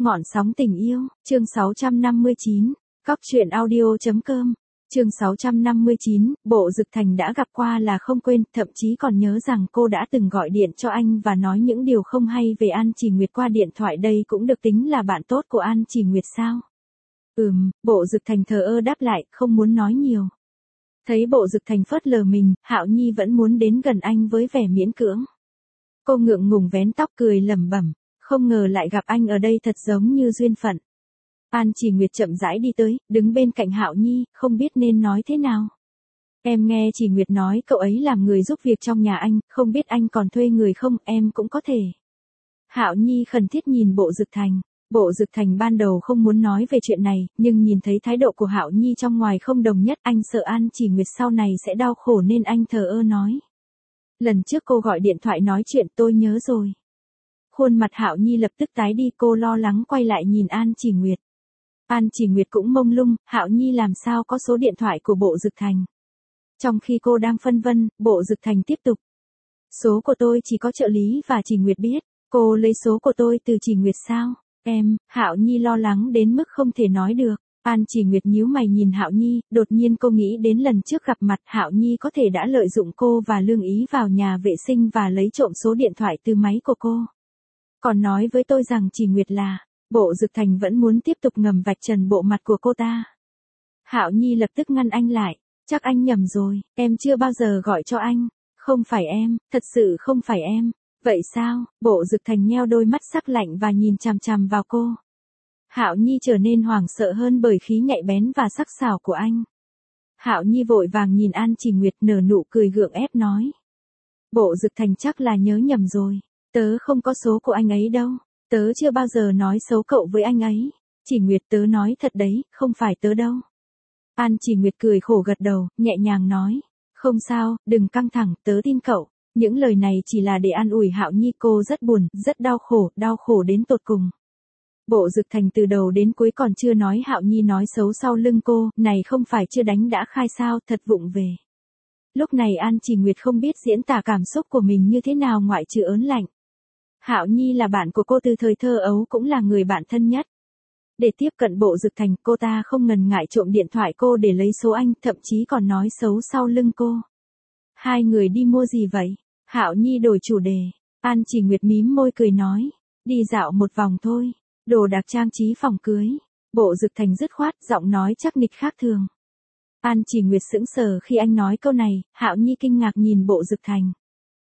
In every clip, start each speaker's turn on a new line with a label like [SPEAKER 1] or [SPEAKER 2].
[SPEAKER 1] Ngọn sóng tình yêu, chương 659, Cóc truyện audio.com, chương 659, Bộ Dực Thành đã gặp qua là không quên, thậm chí còn nhớ rằng cô đã từng gọi điện cho anh và nói những điều không hay về An Chỉ Nguyệt qua điện thoại, đây cũng được tính là bạn tốt của An Chỉ Nguyệt sao? Bộ Dực Thành thờ ơ đáp lại, không muốn nói nhiều. Thấy Bộ Dực Thành phớt lờ mình, Hạo Nhi vẫn muốn đến gần anh với vẻ miễn cưỡng. Cô ngượng ngùng vén tóc cười lẩm bẩm, không ngờ lại gặp anh ở đây, thật giống như duyên phận. An Chỉ Nguyệt chậm rãi đi tới, đứng bên cạnh Hạo Nhi, không biết nên nói thế nào. Em nghe Chỉ Nguyệt nói cậu ấy làm người giúp việc trong nhà anh, không biết anh còn thuê người không, em cũng có thể. Hạo Nhi khẩn thiết nhìn Bộ Dực Thành. Bộ Dực Thành ban đầu không muốn nói về chuyện này, nhưng nhìn thấy thái độ của Hạo Nhi trong ngoài không đồng nhất, anh sợ An Chỉ Nguyệt sau này sẽ đau khổ nên anh thờ ơ nói. Lần trước cô gọi điện thoại nói chuyện, tôi nhớ rồi. Khuôn mặt Hạo Nhi lập tức tái đi, cô lo lắng quay lại nhìn An Chỉ Nguyệt. An Chỉ Nguyệt cũng mông lung, Hạo Nhi làm sao có số điện thoại của Bộ Dực Thành. Trong khi cô đang phân vân, Bộ Dực Thành tiếp tục. Số của tôi chỉ có trợ lý và Chỉ Nguyệt biết, cô lấy số của tôi từ Chỉ Nguyệt sao? Hạo Nhi lo lắng đến mức không thể nói được. An Chỉ Nguyệt nhíu mày nhìn Hạo Nhi, đột nhiên cô nghĩ đến lần trước gặp mặt Hạo Nhi có thể đã lợi dụng cô và Lương Ý vào nhà vệ sinh và lấy trộm số điện thoại từ máy của cô. Còn nói với tôi rằng Chỉ Nguyệt là, Bộ Dực Thành vẫn muốn tiếp tục ngầm vạch trần bộ mặt của cô ta. Hạo Nhi lập tức ngăn anh lại, chắc anh nhầm rồi, em chưa bao giờ gọi cho anh. Không phải em, thật sự không phải em. Vậy sao? Bộ Dực Thành nheo đôi mắt sắc lạnh và nhìn chằm chằm vào cô. Hạo Nhi trở nên hoảng sợ hơn bởi khí nhạy bén và sắc sảo của anh. Hạo Nhi vội vàng nhìn An Chỉ Nguyệt, nở nụ cười gượng ép nói. Bộ Dực Thành chắc là nhớ nhầm rồi. Tớ không có số của anh ấy đâu. Tớ chưa bao giờ nói xấu cậu với anh ấy. Chỉ Nguyệt, tớ nói thật đấy, không phải tớ đâu. An Chỉ Nguyệt cười khổ gật đầu, nhẹ nhàng nói. Không sao, đừng căng thẳng, tớ tin cậu. Những lời này chỉ là để an ủi Hạo Nhi, cô rất buồn, rất đau khổ đến tột cùng. Bộ Dực Thành từ đầu đến cuối còn chưa nói Hạo Nhi nói xấu sau lưng cô, này không phải chưa đánh đã khai sao, thật vụng về. Lúc này An Chỉ Nguyệt không biết diễn tả cảm xúc của mình như thế nào ngoại trừ ớn lạnh. Hạo Nhi là bạn của cô từ thời thơ ấu, cũng là người bạn thân nhất. Để tiếp cận Bộ Dực Thành, cô ta không ngần ngại trộm điện thoại cô để lấy số anh, thậm chí còn nói xấu sau lưng cô. Hai người đi mua gì vậy? Hạo Nhi đổi chủ đề. An Chỉ Nguyệt mím môi cười nói. Đi dạo một vòng thôi. Đồ đạc trang trí phòng cưới. Bộ Dực Thành dứt khoát, giọng nói chắc nịch khác thường. An Chỉ Nguyệt sững sờ khi anh nói câu này, Hạo Nhi kinh ngạc nhìn Bộ Dực Thành.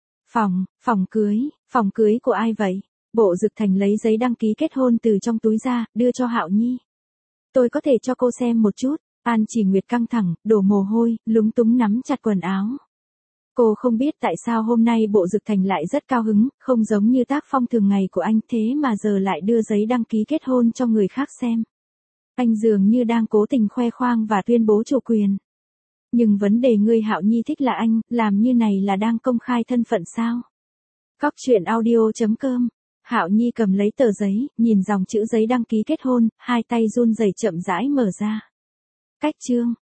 [SPEAKER 1] Phòng cưới của ai vậy? Bộ Dực Thành lấy giấy đăng ký kết hôn từ trong túi ra, đưa cho Hạo Nhi. Tôi có thể cho cô xem một chút. An Chỉ Nguyệt căng thẳng, đổ mồ hôi, lúng túng nắm chặt quần áo. Cô không biết tại sao hôm nay Bộ Dực Thành lại rất cao hứng, không giống như tác phong thường ngày của anh, thế mà giờ lại đưa giấy đăng ký kết hôn cho người khác xem. Anh dường như đang cố tình khoe khoang và tuyên bố chủ quyền. Nhưng vấn đề người Hạo Nhi thích là anh, làm như này là đang công khai thân phận sao? Cóc truyện audio.com. Hạo Nhi cầm lấy tờ giấy, nhìn dòng chữ giấy đăng ký kết hôn, hai tay run rẩy chậm rãi mở ra. Cách chương,